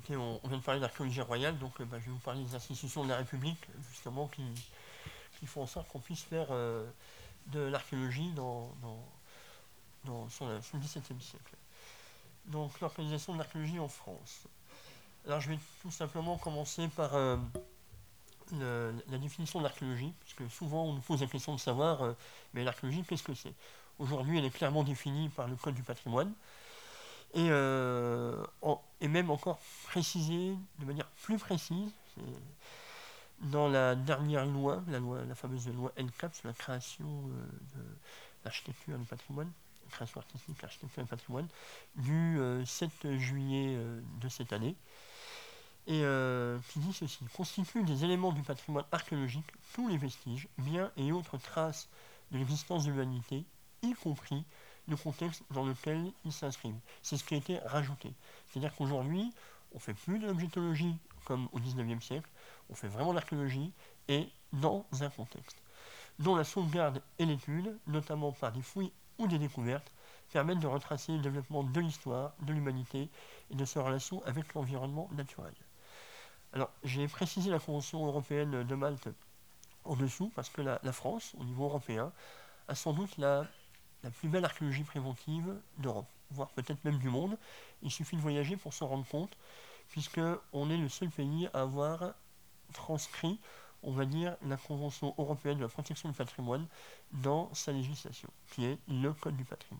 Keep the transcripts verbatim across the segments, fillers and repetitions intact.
écoutez, on, on vient de parler d'archéologie royale, donc euh, bah, je vais vous parler des institutions de la République, justement, qui, qui font en sorte qu'on puisse faire euh, de l'archéologie dans, dans, dans, sur, la, sur le dix-septième siècle. Donc, l'organisation de l'archéologie en France. Alors, je vais tout simplement commencer par euh, le, la définition de l'archéologie, puisque souvent on nous pose la question de savoir, euh, mais l'archéologie, qu'est-ce que c'est? Aujourd'hui, elle est clairement définie par le Code du patrimoine, et, euh, en, et même encore précisée de manière plus précise dans la dernière loi, la, loi, la fameuse loi L quatre sur la création euh, de l'architecture et du patrimoine, création artistique, architecture et patrimoine, du euh, sept juillet euh, de cette année, et euh, qui dit ceci: constituent des éléments du patrimoine archéologique tous les vestiges, biens et autres traces de l'existence de l'humanité, y compris le contexte dans lequel ils s'inscrivent. C'est ce qui a été rajouté. C'est-à-dire qu'aujourd'hui, on ne fait plus de l'objectologie comme au dix-neuvième siècle, on fait vraiment de l'archéologie et dans un contexte, dont la sauvegarde et l'étude, notamment par des fouilles ou des découvertes, permettent de retracer le développement de l'histoire, de l'humanité et de sa relation avec l'environnement naturel. Alors, j'ai précisé la Convention européenne de Malte en dessous, parce que la, la France, au niveau européen, a sans doute la, la plus belle archéologie préventive d'Europe, voire peut-être même du monde. Il suffit de voyager pour s'en rendre compte, puisqu'on est le seul pays à avoir transcrit, on va dire, la Convention européenne de la protection du patrimoine dans sa législation, qui est le Code du patrimoine.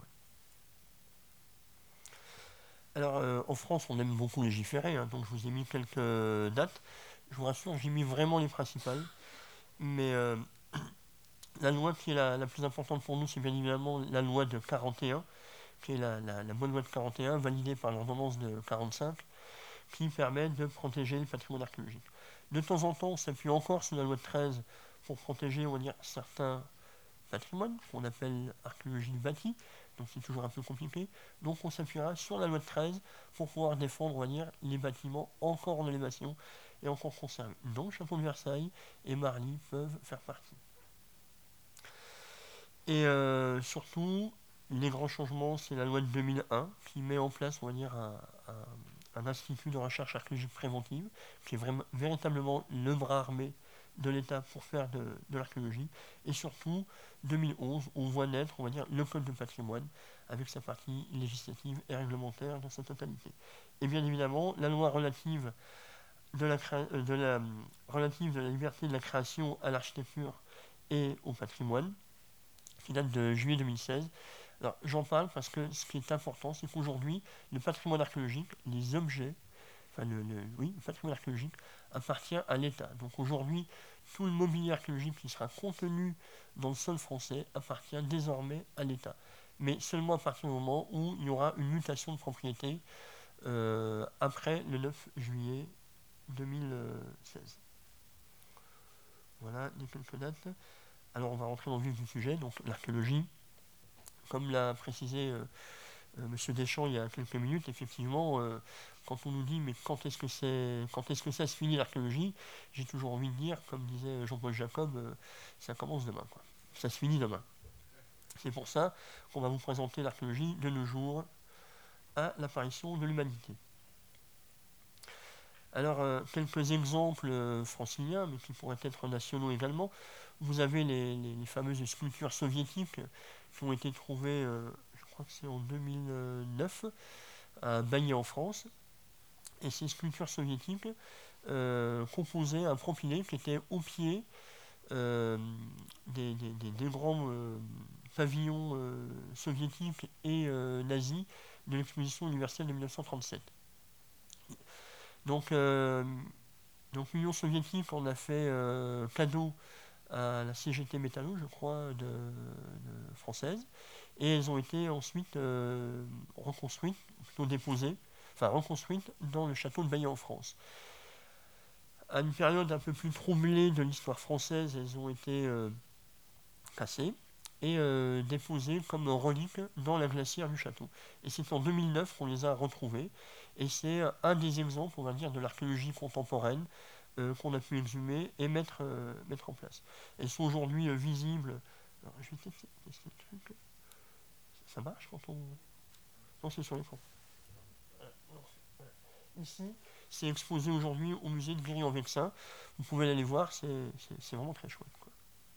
Alors, euh, en France, on aime beaucoup légiférer, hein, donc je vous ai mis quelques dates. Je vous rassure, j'ai mis vraiment les principales. Mais euh, la loi qui est la, la plus importante pour nous, c'est bien évidemment la loi de quarante et un, qui est la, la, la bonne loi de quarante et un, validée par l'ordonnance de quarante-cinq, qui permet de protéger le patrimoine archéologique. De temps en temps, on s'appuie encore sur la loi de treize pour protéger, on va dire, certains patrimoines, qu'on appelle archéologie bâtie, donc c'est toujours un peu compliqué. Donc on s'appuiera sur la loi de treize pour pouvoir défendre, on va dire, les bâtiments encore en élévation et encore conservés. Donc Château de Versailles et Marly peuvent faire partie. Et euh, surtout, les grands changements, c'est la loi de deux mille un qui met en place, on va dire, un, un, un institut de recherche archéologique préventive, qui est vraiment, véritablement le bras armé de l'État pour faire de, de l'archéologie. Et surtout, deux mille onze, on voit naître, on va dire, le Code de patrimoine, avec sa partie législative et réglementaire dans sa totalité. Et bien évidemment, la loi relative de la, de la, relative de la liberté de la création à l'architecture et au patrimoine, qui date de juillet deux mille seize. Alors, j'en parle parce que ce qui est important, c'est qu'aujourd'hui, le patrimoine archéologique, les objets, enfin, le, le, oui, le patrimoine archéologique appartient à l'État. Donc aujourd'hui, tout le mobilier archéologique qui sera contenu dans le sol français appartient désormais à l'État. Mais seulement à partir du moment où il y aura une mutation de propriété euh, après le neuf juillet deux mille seize. Voilà les quelques dates. Alors on va rentrer dans le vif du sujet, donc l'archéologie. Comme l'a précisé euh, euh, M. Deschamps il y a quelques minutes, effectivement, euh, quand on nous dit mais quand est-ce que c'est, quand est-ce que ça se finit l'archéologie, j'ai toujours envie de dire, comme disait Jean-Paul Jacob, euh, ça commence demain, quoi. Ça se finit demain. C'est pour ça qu'on va vous présenter l'archéologie de nos jours à l'apparition de l'humanité. Alors, euh, quelques exemples euh, franciliens, mais qui pourraient être nationaux également. Vous avez les, les, les fameuses sculptures soviétiques qui ont été trouvées, euh, je crois que c'est en deux mille neuf, à Bailly en France. Et ces sculptures soviétiques euh, composaient un propylée qui était au pied euh, des, des, des, des grands euh, pavillons euh, soviétiques et euh, nazis de l'exposition universelle de mille neuf cent trente-sept. Donc, euh, donc l'Union soviétique en a fait euh, cadeau à la C G T Métallo, je crois, de, de française, et elles ont été ensuite euh, reconstruites, plutôt déposées, enfin reconstruites dans le château de Bailly en France. À une période un peu plus troublée de l'histoire française, elles ont été euh, cassées et euh, déposées comme reliques dans la glacière du château. Et c'est en deux mille neuf qu'on les a retrouvées, et c'est un des exemples, on va dire, de l'archéologie contemporaine euh, qu'on a pu exhumer et mettre, euh, mettre en place. Elles sont aujourd'hui euh, visibles. Alors, je vais tester, tester le truc. Ça marche quand on. Non, c'est sur l'écran. Ici, C'est exposé aujourd'hui au musée de Guéry-en-Vexin. Vous pouvez aller voir, c'est, c'est, c'est vraiment très chouette, quoi.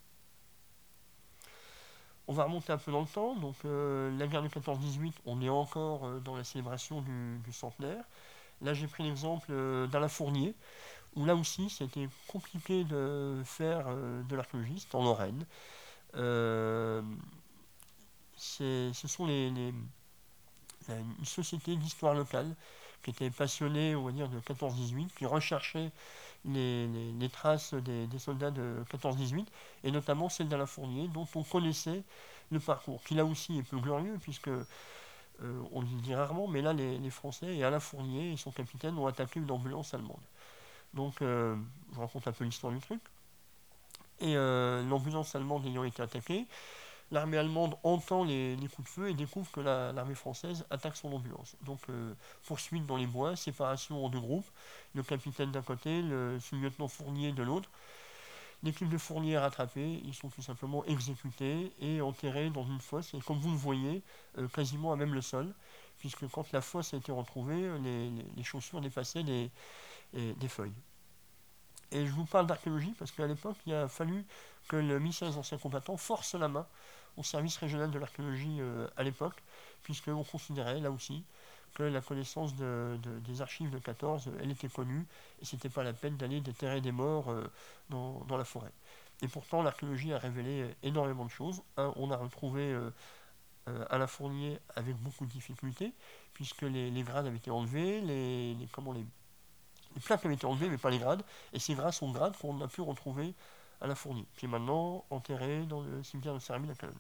On va remonter un peu dans le temps. Donc, euh, la guerre de quatorze dix-huit, on est encore euh, dans la célébration du, du centenaire. Là, j'ai pris l'exemple euh, d'Alain Fournier, où là aussi, c'était compliqué de faire euh, de l'archéologie, c'est en Lorraine. Euh, c'est, ce sont les, les, une société d'histoire locale qui était passionnée, on va dire, de quatorze dix-huit, qui recherchait les, les, les traces des, des soldats de quatorze dix-huit, et notamment celle d'Alain Fournier, dont on connaissait le parcours, qui là aussi est peu glorieux, puisque euh, on le dit rarement, mais là les, les Français et Alain Fournier et son capitaine ont attaqué une ambulance allemande. Donc euh, je raconte un peu l'histoire du truc. Et euh, l'ambulance allemande ayant été attaquée, l'armée allemande entend les, les coups de feu et découvre que la, l'armée française attaque son ambulance. Donc euh, poursuite dans les bois, séparation en deux groupes, le capitaine d'un côté, le sous-lieutenant Fournier de l'autre. L'équipe de Fournier est rattrapée, ils sont tout simplement exécutés et enterrés dans une fosse, et comme vous le voyez, euh, quasiment à même le sol, puisque quand la fosse a été retrouvée, les, les, les chaussures dépassaient les, les, les feuilles. Et je vous parle d'archéologie parce qu'à l'époque, il a fallu que le ministère des Anciens Combattants force la main au service régional de l'archéologie euh, à l'époque, puisqu'on considérait, là aussi, que la connaissance de, de, des archives de quatorze, elle était connue, et c'était pas la peine d'aller déterrer des morts euh, dans, dans la forêt. Et pourtant, l'archéologie a révélé énormément de choses. Un, on a retrouvé euh, euh, Alain Fournier avec beaucoup de difficultés, puisque les, les grades avaient été enlevés, les, les, comment, les, les plaques avaient été enlevées, mais pas les grades, et c'est grâce aux grades qu'on a pu retrouver Alain Fournier, qui est maintenant enterré dans le cimetière de Saint-Rémy à Cologne.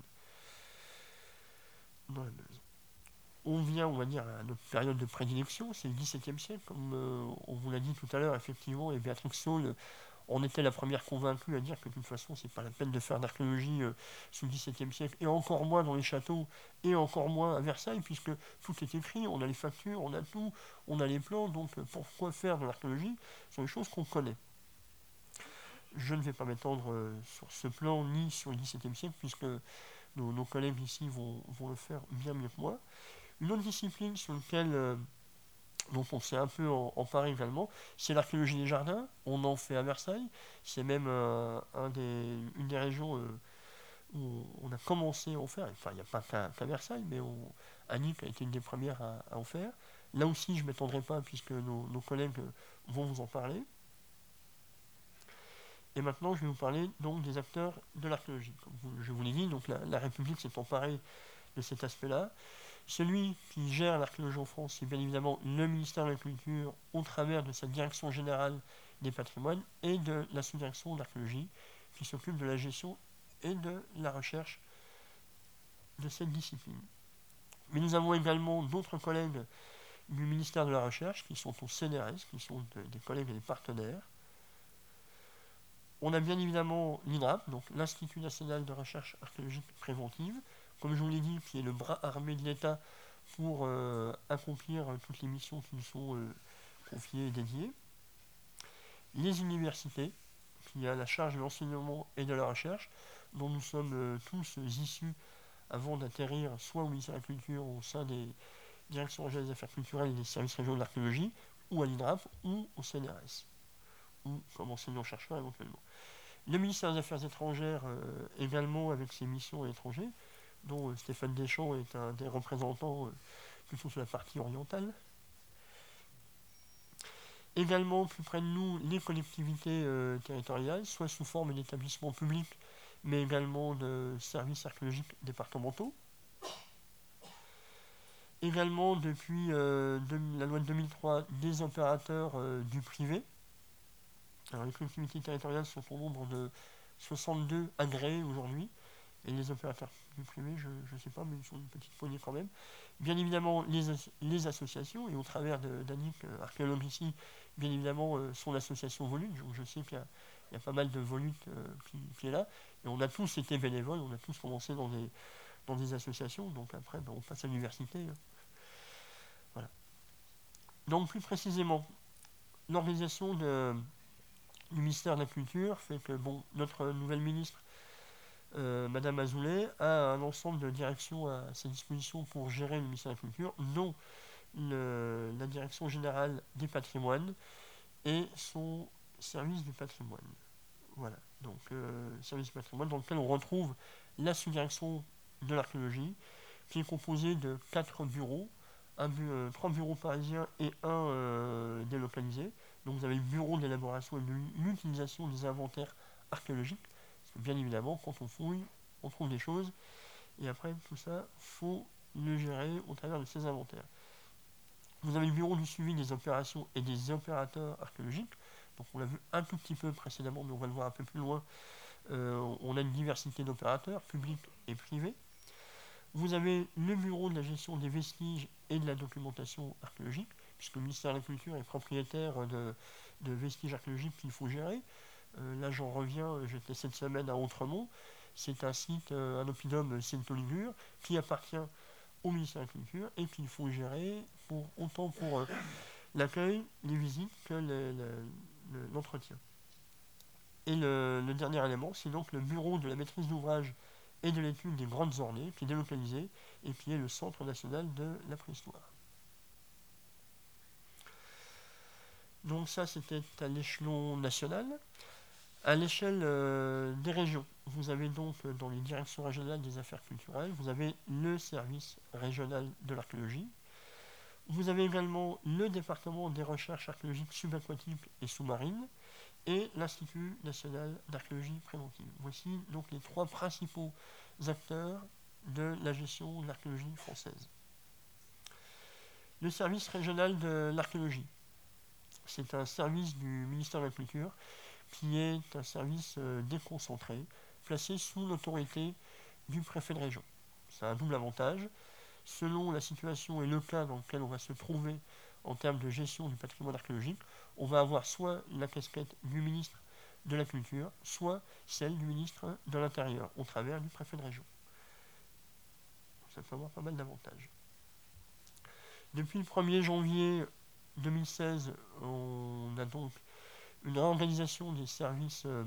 Dans la Meuse. On vient, on va dire, à notre période de prédilection, c'est le dix-septième siècle, comme euh, on vous l'a dit tout à l'heure, effectivement, et Béatrix Saul on était la première convaincue à dire que de toute façon, c'est pas la peine de faire d'archéologie euh, sous le dix-septième siècle, et encore moins dans les châteaux, et encore moins à Versailles, puisque tout est écrit, on a les factures, on a tout, on a les plans, donc euh, pourquoi faire de l'archéologie? Ce sont des choses qu'on connaît. Je ne vais pas m'étendre euh, sur ce plan ni sur le dix-septième siècle, puisque nos, nos collègues ici vont, vont le faire bien mieux que moi. Une autre discipline sur laquelle euh, dont on s'est un peu emparé également, c'est l'archéologie des jardins. On en fait à Versailles. C'est même euh, un des, une des régions euh, où on a commencé à en faire. Enfin, il n'y a pas qu'à, qu'à Versailles, mais on, Annick a été une des premières à, à en faire. Là aussi, je ne m'étendrai pas puisque nos, nos collègues vont vous en parler. Et maintenant, je vais vous parler donc des acteurs de l'archéologie. Comme vous, je vous l'ai dit, donc la, la République s'est emparée de cet aspect-là. Celui qui gère l'archéologie en France, c'est bien évidemment le ministère de la Culture au travers de sa direction générale des patrimoines et de la sous-direction de l'archéologie qui s'occupe de la gestion et de la recherche de cette discipline. Mais nous avons également d'autres collègues du ministère de la Recherche qui sont au C N R S, qui sont de, des collègues et des partenaires. On a bien évidemment l'I N R A P, donc l'Institut national de recherche archéologique préventive, comme je vous l'ai dit, qui est le bras armé de l'État pour euh, accomplir euh, toutes les missions qui nous sont euh, confiées et dédiées. Les universités, qui a la charge de l'enseignement et de la recherche, dont nous sommes euh, tous issus avant d'atterrir soit au ministère de la Culture, au sein des directions régionales des affaires culturelles et des services régionaux de l'archéologie, ou à l'I N R A P, ou au C N R S, ou comme enseignant-chercheur éventuellement. Le ministère des Affaires étrangères, euh, également avec ses missions à l'étranger, dont euh, Stéphane Deschamps est un des représentants euh, plutôt sur la partie orientale. Également, plus près de nous, les collectivités euh, territoriales, soit sous forme d'établissements publics, mais également de services archéologiques départementaux. Également, depuis euh, de, la loi de deux mille trois, des opérateurs euh, du privé. Alors, les collectivités territoriales sont au nombre de soixante-deux agréés aujourd'hui, et les opérateurs du privé, je ne sais pas, mais ils sont une petite poignée quand même. Bien évidemment, les, as les associations, et au travers d'Annick, euh, archéologue ici, bien évidemment, euh, son association Volute. Je, je sais qu'il y, y a pas mal de Volute euh, qui, qui est là, et on a tous été bénévoles, on a tous commencé dans des, dans des associations, donc après, ben, on passe à l'université. Hein. Voilà. Donc, plus précisément, l'organisation de du ministère de la Culture fait que bon, notre nouvelle ministre, euh, Madame Azoulay, a un ensemble de directions à sa disposition pour gérer le ministère de la Culture, dont le, la Direction générale des patrimoines et son service du patrimoine. Voilà, donc euh, service du patrimoine dans lequel on retrouve la sous-direction de l'archéologie, qui est composée de quatre bureaux, un bu euh, trois bureaux parisiens et un euh, délocalisé. Donc vous avez le bureau d'élaboration et de l'utilisation des inventaires archéologiques. Parce que bien évidemment, quand on fouille, on trouve des choses, et après tout ça, il faut le gérer au travers de ces inventaires. Vous avez le bureau du suivi des opérations et des opérateurs archéologiques. Donc on l'a vu un tout petit peu précédemment, mais on va le voir un peu plus loin. Euh, on a une diversité d'opérateurs, publics et privés. Vous avez le bureau de la gestion des vestiges et de la documentation archéologique, puisque le ministère de la Culture est propriétaire de, de vestiges archéologiques qu'il faut gérer. Euh, là j'en reviens, j'étais cette semaine à Autremont. C'est un site, euh, un oppidum Cénoligure, qui appartient au ministère de la Culture et qu'il faut gérer pour, autant pour euh, l'accueil, les visites que le, le, l'entretien. Et le, le dernier élément, c'est donc le bureau de la maîtrise d'ouvrage et de l'étude des grandes ornées, qui est délocalisé et qui est le Centre national de la préhistoire. Donc ça, c'était à l'échelon national. À l'échelle euh, des régions, vous avez donc euh, dans les directions régionales des affaires culturelles, vous avez le service régional de l'archéologie. Vous avez également le département des recherches archéologiques subaquatiques et sous-marines et l'Institut national d'archéologie préventive. Voici donc les trois principaux acteurs de la gestion de l'archéologie française. Le service régional de l'archéologie, c'est un service du ministère de la Culture qui est un service euh, déconcentré, placé sous l'autorité du préfet de région. C'est un double avantage. Selon la situation et le cas dans lequel on va se trouver en termes de gestion du patrimoine archéologique, on va avoir soit la casquette du ministre de la Culture, soit celle du ministre de l'Intérieur, au travers du préfet de région. Ça peut avoir pas mal d'avantages. Depuis le premier janvier deux mille seize, on a donc une réorganisation des services euh,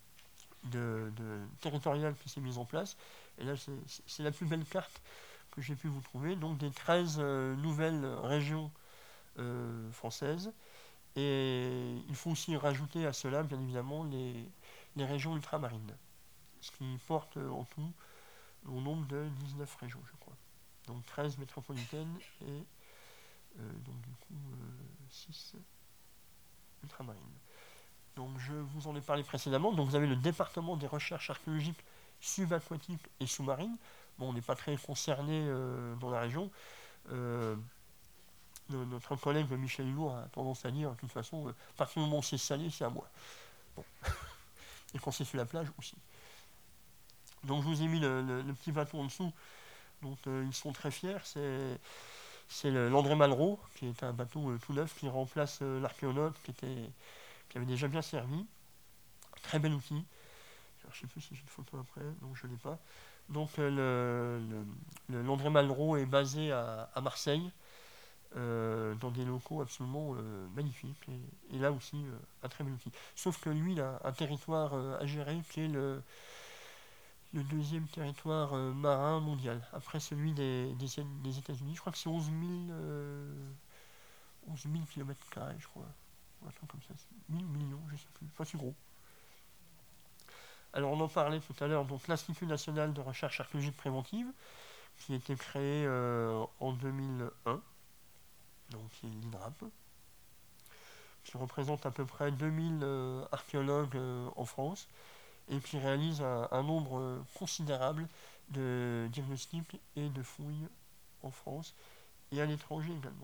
de, de territoriales qui s'est mise en place. Et là, c'est, c'est la plus belle carte que j'ai pu vous trouver. Donc des treize euh, nouvelles régions euh, françaises. Et il faut aussi rajouter à cela, bien évidemment, les, les régions ultramarines. Ce qui porte euh, en tout au nombre de dix-neuf régions, je crois. Donc treize métropolitaines et euh, donc du coup euh, six ultramarines. Donc je vous en ai parlé précédemment. Donc vous avez le département des recherches archéologiques subaquatiques et sous-marines. Bon, on n'est pas très concerné euh, dans la région. Euh, notre collègue Michel Hulot a tendance à dire, de toute façon, euh, à partir du moment où c'est salé, c'est à moi. Bon. Et quand c'est sur la plage aussi. Donc je vous ai mis le, le, le petit bateau en dessous. Donc euh, ils sont très fiers. C'est, c'est le, l'André Malraux, qui est un bateau euh, tout neuf, qui remplace euh, l'Archéonaute, qui, était, qui avait déjà bien servi. Très bel outil. Alors, je ne sais plus si j'ai une photo après, donc je ne l'ai pas. Donc euh, le, le, l'André Malraux est basé à, à Marseille. Euh, dans des locaux absolument euh, magnifiques, et, et là aussi euh, un très bel outil. Sauf que lui, il a un territoire euh, à gérer qui est le, le deuxième territoire euh, marin mondial, après celui des, des, des États-Unis. Je crois que c'est onze mille, euh, onze mille kilomètres carrés, je crois. Un truc comme ça, mille millions, je ne sais plus. Enfin, c'est gros. Alors, on en parlait tout à l'heure, donc l'Institut national de recherche archéologique préventive, qui a été créé euh, en deux mille un. Donc c'est l'I N R A P, qui représente à peu près deux mille euh, archéologues euh, en France et qui réalise un, un nombre euh, considérable de diagnostics et de fouilles en France et à l'étranger également.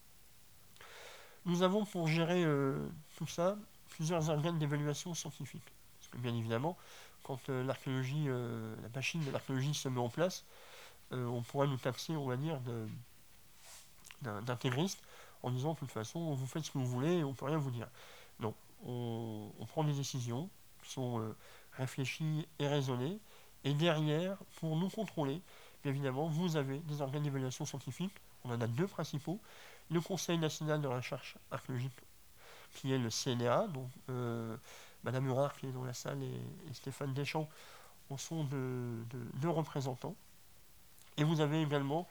Nous avons pour gérer euh, tout ça plusieurs organes d'évaluation scientifique. Parce que bien évidemment, quand euh, l'archéologie, euh, la machine de l'archéologie se met en place, euh, on pourrait nous taxer, on va dire, de, d'un, d'intégriste en disant de toute façon vous faites ce que vous voulez et on ne peut rien vous dire. Non, on, on prend des décisions qui sont euh, réfléchies et raisonnées, et derrière, pour nous contrôler, bien évidemment, vous avez des organes d'évaluation scientifique. On en a deux principaux. Le Conseil national de recherche archéologique, qui est le C N R A, donc euh, Madame Hurard qui est dans la salle et, et Stéphane Deschamps en sont deux de, de représentants. Et vous avez également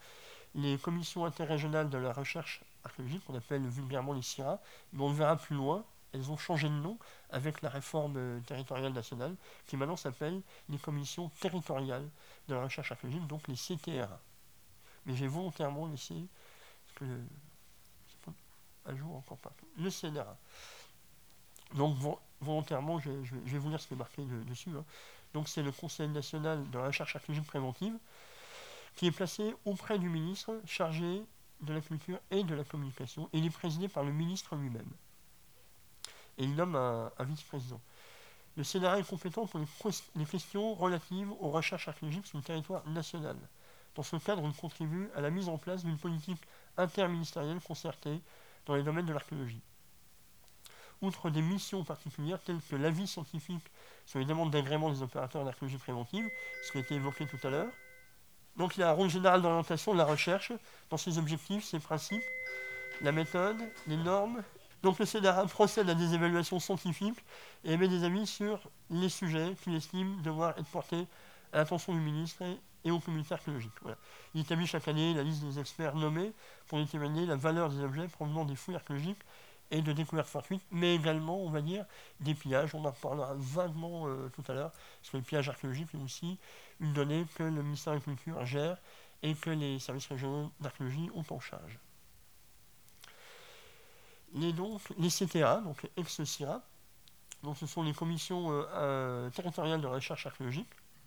les commissions interrégionales de la recherche archéologique, qu'on appelle vulgairement les C I R A, mais on le verra plus loin, elles ont changé de nom avec la réforme euh, territoriale nationale, qui maintenant s'appelle les commissions territoriales de la recherche archéologique, donc les C T R A. Mais j'ai volontairement laissé, parce que le, c'est pas à jour encore partout, le C N R A. Donc volontairement, je, je, je vais vous lire ce qui est marqué de, dessus. Hein. Donc c'est le Conseil national de la recherche archéologique préventive, qui est placé auprès du ministre chargé de la culture et de la communication, et il est présidé par le ministre lui-même. Et il nomme un, un vice-président. Le C N R A est compétent pour les, les questions relatives aux recherches archéologiques sur le territoire national. Dans ce cadre, il contribue à la mise en place d'une politique interministérielle concertée dans les domaines de l'archéologie. Outre des missions particulières telles que l'avis scientifique sur les demandes d'agrément des opérateurs d'archéologie préventive, ce qui a été évoqué tout à l'heure. Donc il a un rôle général d'orientation de la recherche dans ses objectifs, ses principes, la méthode, les normes. Donc le C N R A procède à des évaluations scientifiques et émet des avis sur les sujets qu'il estime devoir être portés à l'attention du ministre et aux communautés archéologiques. Voilà. Il établit chaque année la liste des experts nommés pour déterminer la valeur des objets provenant des fouilles archéologiques et de découvertes fortuites, mais également, on va dire, des pillages. On en parlera vaguement euh, tout à l'heure, parce que le pillage archéologique est aussi une donnée que le ministère de la Culture gère et que les services régionaux d'archéologie ont en charge. Les, donc, les C T A, donc ex-C I R A, donc ce sont les commissions euh, euh, territoriales de recherche archéologique.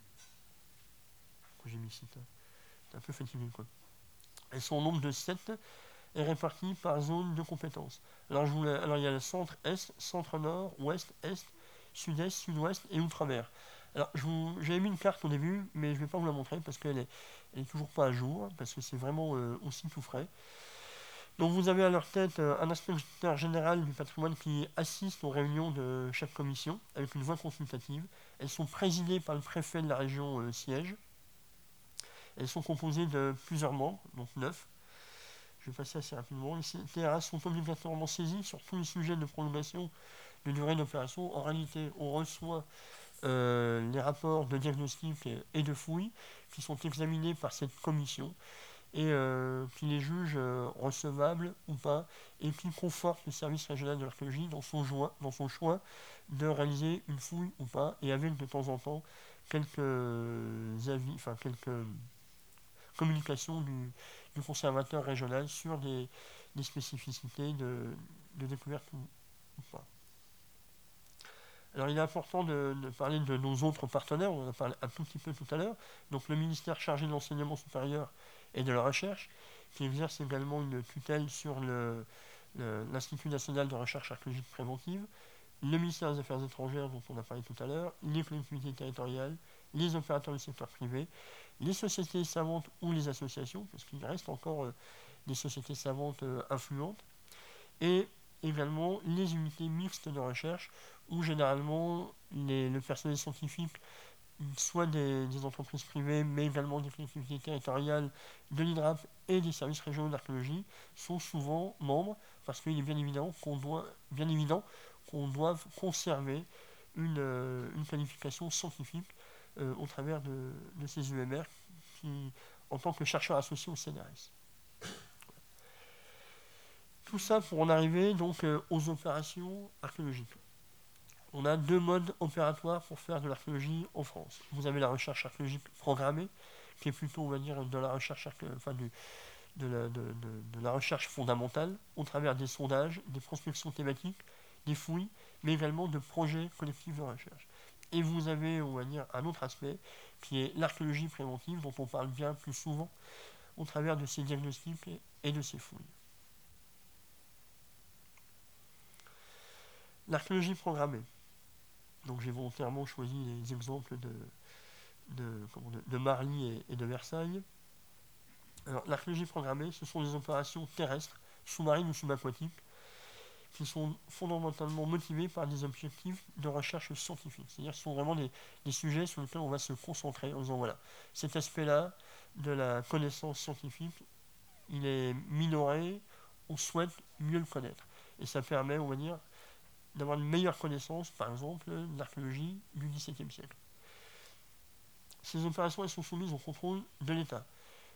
J'ai mis ici, c'est un peu fatigué quoi. Elles sont au nombre de sept et réparties par zone de compétences. Alors, je voulais, alors il y a le centre-est, centre-nord, ouest, est, sud-est, sud-ouest et outre-mer. Alors j'avais mis une carte au début, mais je ne vais pas vous la montrer parce qu'elle est, elle est toujours pas à jour, parce que c'est vraiment euh, aussi tout frais. Donc vous avez à leur tête euh, un inspecteur général du patrimoine qui assiste aux réunions de chaque commission avec une voix consultative. Elles sont présidées par le préfet de la région euh, siège. Elles sont composées de plusieurs membres, donc neuf. Je vais passer assez rapidement. Les C T R A sont obligatoirement saisis sur tous les sujets de prolongation de durée d'opération. En réalité, on reçoit euh, les rapports de diagnostic et, et de fouilles qui sont examinés par cette commission et euh, qui les juge euh, recevables ou pas, et qui conforte le service régional de l'archéologie dans son, joie, dans son choix de réaliser une fouille ou pas, et avec de temps en temps quelques avis, enfin quelques communications du, du conservateur régional sur des, des spécificités de, de découverte ou, ou pas. Alors il est important de, de parler de nos autres partenaires, on en a parlé un tout petit peu tout à l'heure, donc le ministère chargé de l'enseignement supérieur et de la recherche, qui exerce également une tutelle sur le, le, l'Institut national de recherche archéologique préventive, le ministère des Affaires étrangères dont on a parlé tout à l'heure, les collectivités territoriales, les opérateurs du secteur privé, les sociétés savantes ou les associations, parce qu'il reste encore euh, des sociétés savantes euh, influentes, et également les unités mixtes de recherche, où généralement les, le personnel scientifique, soit des, des entreprises privées, mais également des collectivités territoriales, de l'I N R A P et des services régionaux d'archéologie, sont souvent membres, parce qu'il est bien évident qu'on doit, bien évident qu'on doit conserver une, euh, une qualification scientifique euh, au travers de, de ces U M R qui, en tant que chercheurs associés au C N R S. Tout ça pour en arriver donc euh, aux opérations archéologiques. On a deux modes opératoires pour faire de l'archéologie en France. Vous avez la recherche archéologique programmée, qui est plutôt, on va dire, de la recherche, enfin, du, de, la, de, de, de la recherche fondamentale, au travers des sondages, des prospections thématiques, des fouilles, mais également de projets collectifs de recherche. Et vous avez, on va dire, un autre aspect, qui est l'archéologie préventive, dont on parle bien plus souvent, au travers de ces diagnostics et de ces fouilles. L'archéologie programmée. Donc j'ai volontairement choisi les exemples de, de, comment, de, de Marly et, et de Versailles. Alors l'archéologie programmée, ce sont des opérations terrestres, sous-marines ou subaquatiques, qui sont fondamentalement motivées par des objectifs de recherche scientifique. C'est-à-dire que ce sont vraiment des, des sujets sur lesquels on va se concentrer en disant voilà, cet aspect-là de la connaissance scientifique, il est minoré, on souhaite mieux le connaître. Et ça permet, on va dire, d'avoir une meilleure connaissance, par exemple, de l'archéologie du dix-septième siècle. Ces opérations elles sont soumises au contrôle de l'État.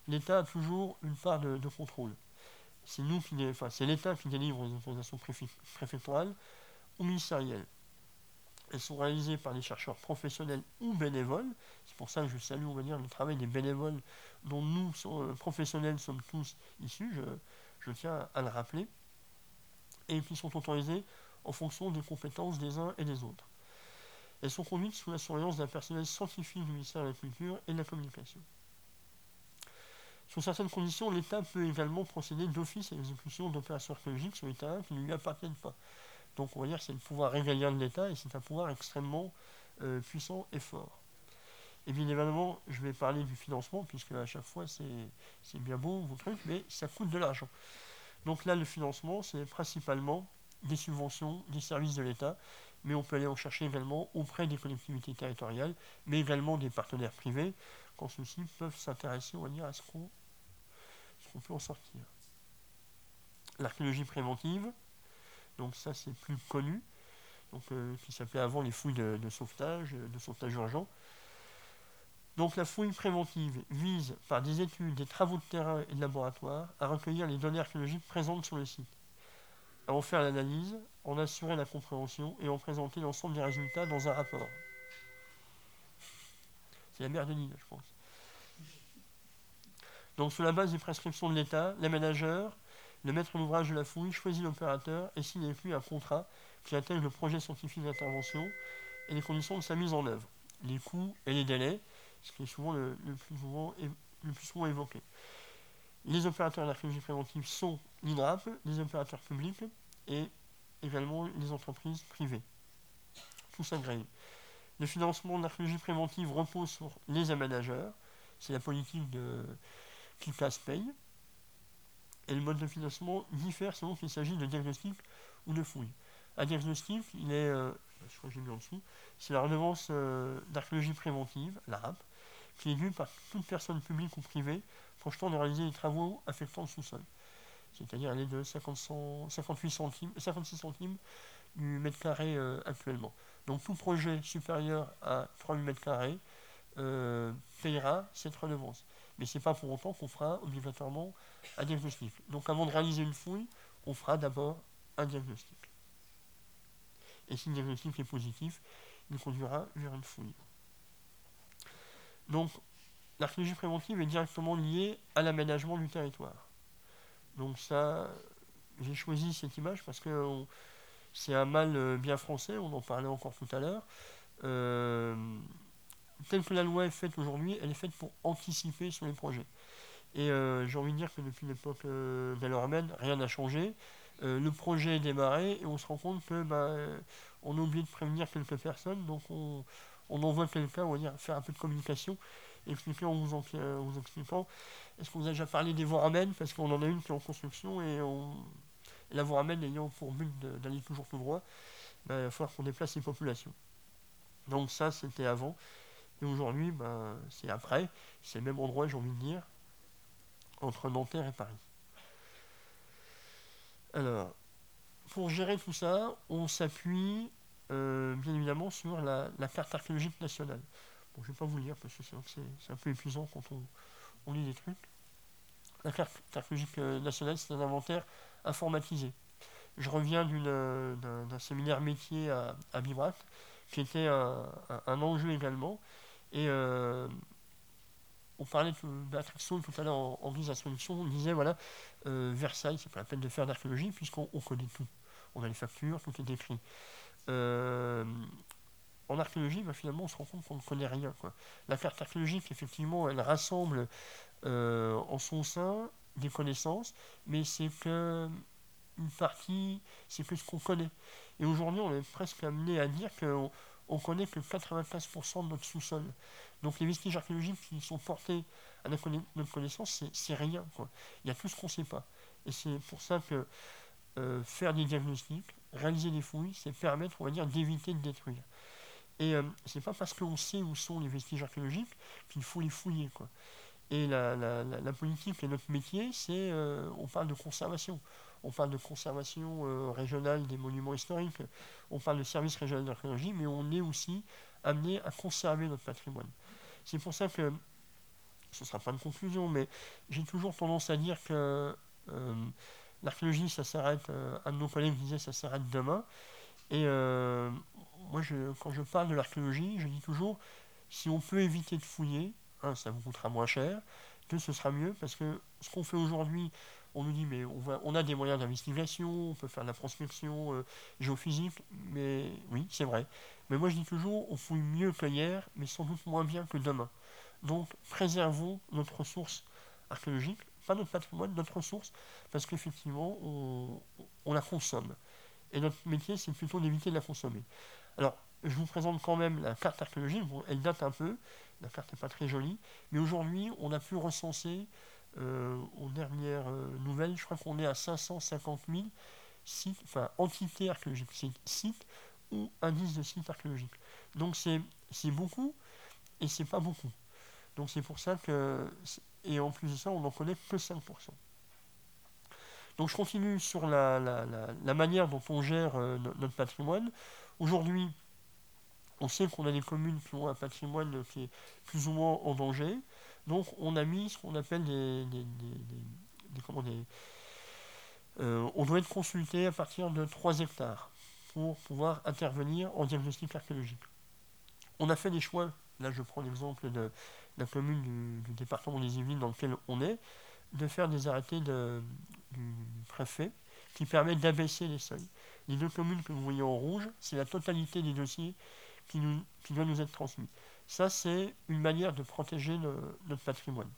l'État a toujours une part de, de contrôle. C'est nous qui, enfin, c'est l'État qui délivre les autorisations préfectorales ou ministérielles. Elles sont réalisées par des chercheurs professionnels ou bénévoles. C'est pour ça que je salue, on va dire, le travail des bénévoles dont nous, euh, professionnels, sommes tous issus, je, je tiens à le rappeler, et qui sont autorisés en fonction des compétences des uns et des autres. Elles sont conduites sous la surveillance d'un personnel scientifique du ministère de la Culture et de la Communication. Sous certaines conditions, l'État peut également procéder d'office à l'exécution d'opérations archéologiques sur les terrains qui ne lui appartiennent pas. Donc on va dire que c'est le pouvoir régalien de l'État et c'est un pouvoir extrêmement euh, puissant et fort. Et bien évidemment, je vais parler du financement, puisque à chaque fois c'est, c'est bien beau vos trucs, mais ça coûte de l'argent. Donc là, le financement, c'est principalement des subventions, des services de l'État, mais on peut aller en chercher également auprès des collectivités territoriales, mais également des partenaires privés, quand ceux-ci peuvent s'intéresser, on va dire, à ce qu'on, ce qu'on peut en sortir. L'archéologie préventive, donc ça c'est plus connu, donc, euh, qui s'appelait avant les fouilles de, de sauvetage, de sauvetage urgent. Donc la fouille préventive vise, par des études, des travaux de terrain et de laboratoire, à recueillir les données archéologiques présentes sur le site, à en faire l'analyse, en assurer la compréhension et en présenter l'ensemble des résultats dans un rapport. C'est la mère de Lille, je pense. Donc sur la base des prescriptions de l'État, l'aménageur, le maître d'ouvrage de la fouille, choisit l'opérateur et signe avec lui un contrat qui intègre le projet scientifique d'intervention et les conditions de sa mise en œuvre, les coûts et les délais, ce qui est souvent le, le, plus, souvent, le plus souvent évoqué. Les opérateurs d'archéologie préventive sont l'I N R A P, les opérateurs publics et également les entreprises privées, tous agréés. Le financement de l'archéologie préventive repose sur les aménageurs, c'est la politique de qui casse-paye, et le mode de financement diffère selon qu'il s'agit de diagnostic ou de fouille. Un diagnostic, il est, euh, je crois que j'ai mis en dessous, c'est la redevance euh, d'archéologie préventive, la R A P, qui est due par toute personne publique ou privée projetant de réaliser des travaux affectant le sous-sol. C'est-à-dire elle est de cinquante-huit centimes, cinquante-six centimes du mètre carré euh, actuellement. Donc tout projet supérieur à trois mille mètres carrés euh, payera cette redevance. Mais ce n'est pas pour autant qu'on fera obligatoirement un diagnostic. Donc avant de réaliser une fouille, on fera d'abord un diagnostic. Et si le diagnostic est positif, il conduira vers une fouille. Donc l'archéologie préventive est directement liée à l'aménagement du territoire. Donc ça, j'ai choisi cette image parce que on, c'est un mal bien français, on en parlait encore tout à l'heure. Euh, telle que la loi est faite aujourd'hui, elle est faite pour anticiper sur les projets. Et euh, j'ai envie de dire que depuis l'époque euh, gallo-romaine, rien n'a changé. Euh, le projet est démarré et on se rend compte que bah, on a oublié de prévenir quelques personnes, donc on, on envoie quelqu'un, on va dire, faire un peu de communication, expliquer en vous, en, euh, vous expliquant. Est-ce qu'on vous a déjà parlé des voies ramènes? Parce qu'on en a une qui est en construction et, on, et la voie ramène ayant pour but de, d'aller toujours tout droit, bah, il va falloir qu'on déplace les populations. Donc ça, c'était avant. Et aujourd'hui, bah, c'est après. C'est le même endroit, j'ai envie de dire, entre Nanterre et Paris. Alors, pour gérer tout ça, on s'appuie euh, bien évidemment sur la, la carte archéologique nationale. Bon, je ne vais pas vous le lire parce que c'est, c'est, c'est un peu épuisant quand on, on lit des trucs. La carte archéologique nationale, c'est un inventaire informatisé. Je reviens d'une, d'un, d'un séminaire métier à, à Bibrac, qui était un, un, un enjeu également. Et euh, on parlait de Béatrix Saul tout à l'heure en, en guise d'introduction, on disait voilà, euh, Versailles, c'est pas la peine de faire d'archéologie puisqu'on on connaît tout. On a les factures, tout est écrit. Euh, en archéologie, bah, finalement, on se rend compte qu'on ne connaît rien, quoi. La carte archéologique, effectivement, elle rassemble euh, en son sein des connaissances, mais c'est que une partie, c'est que ce qu'on connaît. Et aujourd'hui, on est presque amené à dire qu'on on connaît que quatre-vingt-quinze pour cent de notre sous-sol. Donc les vestiges archéologiques qui sont portés à notre connaissance, c'est, c'est rien, quoi. Il y a tout ce qu'on ne sait pas. Et c'est pour ça que euh, faire des diagnostics, réaliser des fouilles, c'est permettre, on va dire, d'éviter de détruire. Et euh, c'est pas parce qu'on sait où sont les vestiges archéologiques qu'il faut les fouiller, quoi. Et la, la, la, la politique et notre métier, c'est, euh, on parle de conservation. On parle de conservation euh, régionale des monuments historiques, on parle de service régional d'archéologie, mais on est aussi amené à conserver notre patrimoine. C'est pour ça que ce ne sera pas une conclusion, mais j'ai toujours tendance à dire que euh, l'archéologie, ça s'arrête, euh, un de nos collègues disait ça s'arrête demain, et euh, moi, je, quand je parle de l'archéologie, je dis toujours, si on peut éviter de fouiller, hein, ça vous coûtera moins cher, que ce sera mieux, parce que ce qu'on fait aujourd'hui, on nous dit, mais on, va, on a des moyens d'investigation, on peut faire de la prospection euh, géophysique, mais oui, c'est vrai. Mais moi, je dis toujours, on fouille mieux que hier, mais sans doute moins bien que demain. Donc, préservons notre ressource archéologique, pas notre patrimoine, notre ressource, parce qu'effectivement, on, on la consomme. Et notre métier, c'est plutôt d'éviter de la consommer. Alors, je vous présente quand même la carte archéologique. Bon, elle date un peu, la carte n'est pas très jolie, mais aujourd'hui, on a pu recenser, euh, aux dernières euh, nouvelles, je crois qu'on est à cinq cent cinquante mille sites, enfin, entités archéologiques, c'est sites ou indices de sites archéologiques. Donc, c'est, c'est beaucoup et c'est pas beaucoup. Donc, c'est pour ça que, et en plus de ça, on n'en connaît que cinq pour cent. Donc je continue sur la, la, la, la manière dont on gère euh, notre patrimoine. Aujourd'hui, on sait qu'on a des communes qui ont un patrimoine qui est plus ou moins en danger. Donc on a mis ce qu'on appelle des... des, des, des, des comment des euh, on doit être consulté à partir de trois hectares pour pouvoir intervenir en diagnostic archéologique. On a fait des choix, là je prends l'exemple de la commune du, du département des Yvelines dans lequel on est, de faire des arrêtés de, du préfet qui permettent d'abaisser les seuils. Les deux communes que vous voyez en rouge, c'est la totalité des dossiers qui, nous, qui doivent nous être transmis. Ça, c'est une manière de protéger le, notre patrimoine.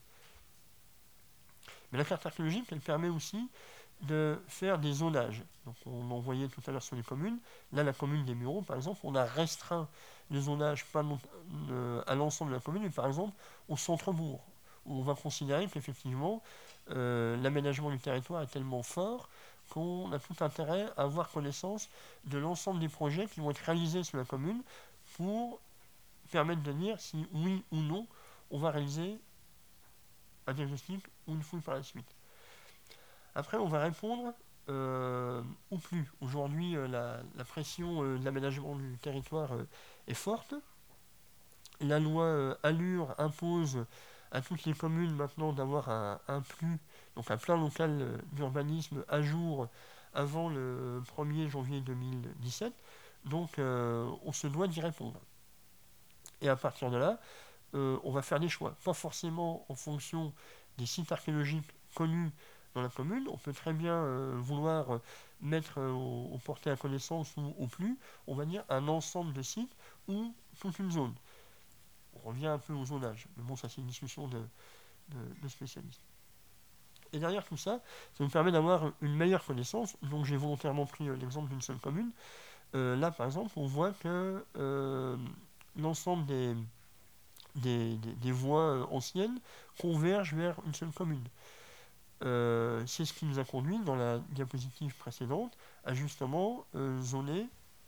Mais la carte archéologique, elle permet aussi de faire des zonages. Donc, on en voyait tout à l'heure sur les communes. Là, la commune des Mureaux, par exemple, on a restreint le zonage pas non, euh, à l'ensemble de la commune, mais par exemple au centre-bourg, où on va considérer qu'effectivement, euh, l'aménagement du territoire est tellement fort qu'on a tout intérêt à avoir connaissance de l'ensemble des projets qui vont être réalisés sur la commune pour permettre de dire si oui ou non on va réaliser un diagnostic ou une fouille par la suite. Après, on va répondre euh, ou plus. Aujourd'hui, euh, la, la pression euh, de l'aménagement du territoire euh, est forte. La loi euh, Allure impose à toutes les communes maintenant d'avoir un, un PLU, donc un plan local euh, d'urbanisme à jour avant le premier janvier deux mille dix-sept. Donc, euh, on se doit d'y répondre. Et à partir de là, euh, on va faire des choix. Pas forcément en fonction des sites archéologiques connus dans la commune. On peut très bien euh, vouloir euh, mettre euh, au, au porté à connaissance ou au plus, on va dire, un ensemble de sites ou toute une zone. On revient un peu au zonage. Mais bon, ça c'est une discussion de, de, de spécialistes. Et derrière tout ça, ça nous permet d'avoir une meilleure connaissance. Donc j'ai volontairement pris euh, l'exemple d'une seule commune. Euh, là, par exemple, on voit que euh, l'ensemble des, des, des, des voies euh, anciennes convergent vers une seule commune. Euh, c'est ce qui nous a conduit, dans la diapositive précédente, à justement euh, zoner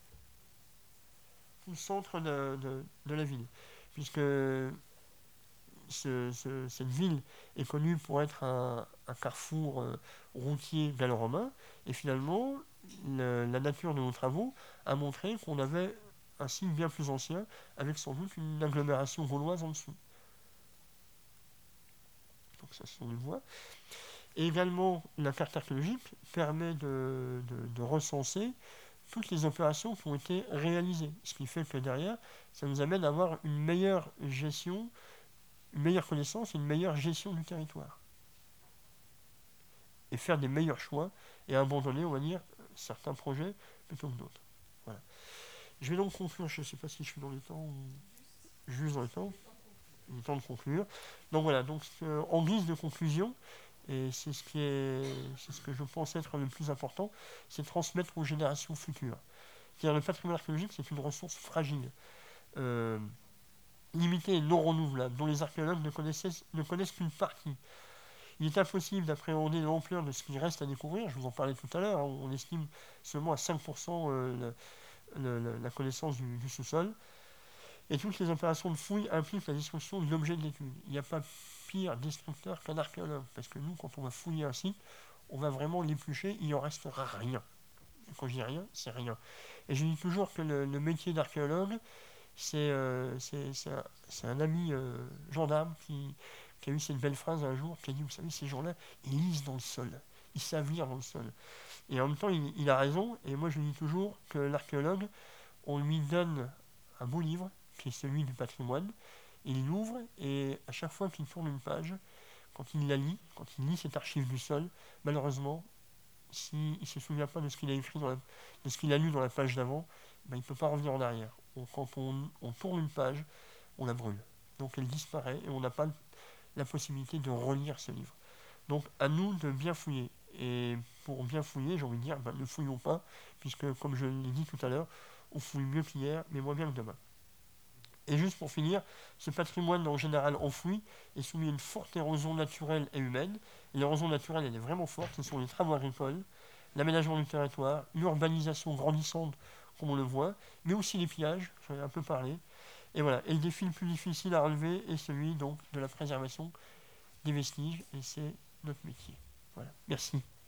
tout le centre de, de, de la ville. Puisque ce, ce, cette ville est connue pour être un, un carrefour euh, routier gallo-romain, et finalement, le, la nature de nos travaux a montré qu'on avait un site bien plus ancien, avec sans doute une agglomération gauloise en dessous. Donc ça, ce sont les voies. Et également, la carte archéologique permet de, de, de recenser toutes les opérations qui ont été réalisées. Ce qui fait que derrière, ça nous amène à avoir une meilleure gestion, une meilleure connaissance et une meilleure gestion du territoire. Et faire des meilleurs choix et abandonner, on va dire, certains projets plutôt que d'autres. Voilà. Je vais donc conclure, je ne sais pas si je suis dans les temps ou juste dans les temps. Il est temps de conclure. Donc voilà, donc euh, en guise de conclusion, et c'est ce qui est, c'est ce que je pense être le plus important, c'est transmettre aux générations futures. C'est-à-dire le patrimoine archéologique, c'est une ressource fragile, euh, limitée et non renouvelable, dont les archéologues ne connaissent, ne connaissent qu'une partie. Il est impossible d'appréhender l'ampleur de ce qui reste à découvrir, je vous en parlais tout à l'heure, hein, on estime seulement à cinq pour cent euh, le, le, la connaissance du, du sous-sol. Et toutes les opérations de fouille impliquent la destruction de l'objet de l'étude. Il n'y a pas pire destructeur qu'un archéologue, parce que nous, quand on va fouiller un site, on va vraiment l'éplucher, il n'en restera rien. Et quand je dis rien, c'est rien. Et je dis toujours que le, le métier d'archéologue, c'est, euh, c'est, c'est, un, c'est un ami euh, gendarme qui, qui a eu cette belle phrase un jour, qui a dit, vous savez, ces gens-là, ils lisent dans le sol, ils savent lire dans le sol. Et en même temps, il, il a raison, et moi je dis toujours que l'archéologue, on lui donne un beau livre, qui est celui du patrimoine, il l'ouvre, et à chaque fois qu'il tourne une page, quand il la lit, quand il lit cette archive du sol, malheureusement, s'il ne se souvient pas de ce qu'il a écrit, dans la, de ce qu'il a lu dans la page d'avant, ben, il ne peut pas revenir en arrière. On, quand on, on tourne une page, on la brûle. Donc elle disparaît et on n'a pas la possibilité de relire ce livre. Donc à nous de bien fouiller. Et pour bien fouiller, j'ai envie de dire, ben, ne fouillons pas, puisque comme je l'ai dit tout à l'heure, on fouille mieux qu'hier, mais moins bien que demain. Et juste pour finir, ce patrimoine en général enfoui est soumis à une forte érosion naturelle et humaine. Et l'érosion naturelle, elle est vraiment forte, ce sont les travaux agricoles, l'aménagement du territoire, l'urbanisation grandissante, comme on le voit, mais aussi les pillages, j'en ai un peu parlé. Et voilà, et le défi le plus difficile à relever est celui donc de la préservation des vestiges, et c'est notre métier. Voilà, merci.